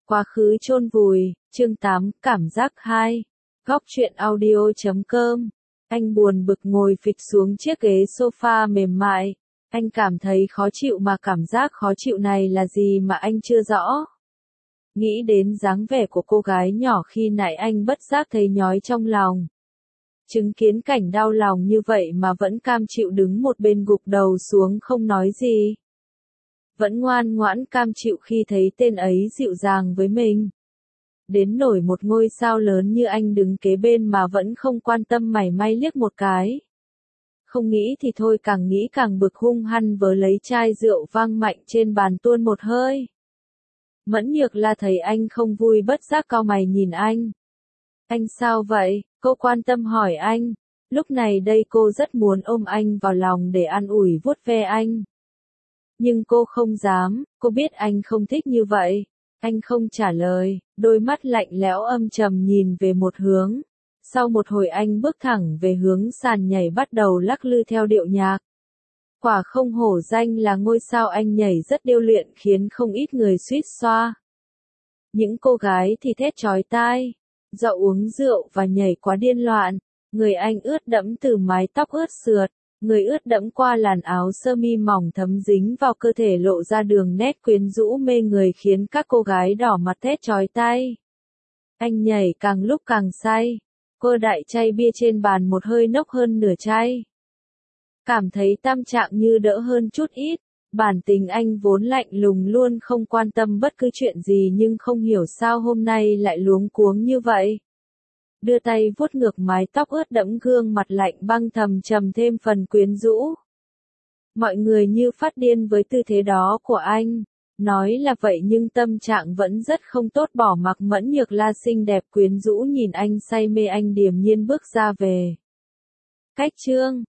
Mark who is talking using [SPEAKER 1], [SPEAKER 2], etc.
[SPEAKER 1] Quá khứ chôn vùi, chương 8, cảm giác 2. Góc truyện audio.com. Anh buồn bực ngồi phịch xuống chiếc ghế sofa mềm mại. Anh cảm thấy khó chịu mà cảm giác khó chịu này là gì mà anh chưa rõ. Nghĩ đến dáng vẻ của cô gái nhỏ khi nãy anh bất giác thấy nhói trong lòng. Chứng kiến cảnh đau lòng như vậy mà vẫn cam chịu đứng một bên gục đầu xuống không nói gì. Vẫn ngoan ngoãn cam chịu khi thấy tên ấy dịu dàng với mình. Đến nổi một ngôi sao lớn như anh đứng kế bên mà vẫn không quan tâm mảy may liếc một cái. Không nghĩ thì thôi, càng nghĩ càng bực, hung hăng vớ lấy chai rượu vang mạnh trên bàn tuôn một hơi. Mẫn Nhược La thấy anh không vui bất giác cau mày nhìn anh. Anh sao vậy? Cô quan tâm hỏi anh. Lúc này đây cô rất muốn ôm anh vào lòng để an ủi vuốt ve anh. Nhưng cô không dám, cô biết anh không thích như vậy. Anh không trả lời, đôi mắt lạnh lẽo âm trầm nhìn về một hướng. Sau một hồi anh bước thẳng về hướng sàn nhảy, bắt đầu lắc lư theo điệu nhạc. Quả không hổ danh là ngôi sao, anh nhảy rất điêu luyện khiến không ít người suýt xoa. Những cô gái thì thét chói tai, do uống rượu và nhảy quá điên loạn. Người anh ướt đẫm từ mái tóc ướt sượt, người ướt đẫm qua làn áo sơ mi mỏng thấm dính vào cơ thể, lộ ra đường nét quyến rũ mê người khiến các cô gái đỏ mặt thét chói tai. Anh nhảy càng lúc càng say. Cô đại chai bia trên bàn một hơi nốc hơn nửa chai. Cảm thấy tâm trạng như đỡ hơn chút ít. Bản tính anh vốn lạnh lùng luôn không quan tâm bất cứ chuyện gì, nhưng không hiểu sao hôm nay lại luống cuống như vậy. Đưa tay vuốt ngược mái tóc ướt đẫm, gương mặt lạnh băng thầm trầm thêm phần quyến rũ. Mọi người như phát điên với tư thế đó của anh. Nói là vậy nhưng tâm trạng vẫn rất không tốt. Bỏ mặc Mẫn Nhược La xinh đẹp quyến rũ nhìn anh say mê, anh điềm nhiên bước ra về. Cách chương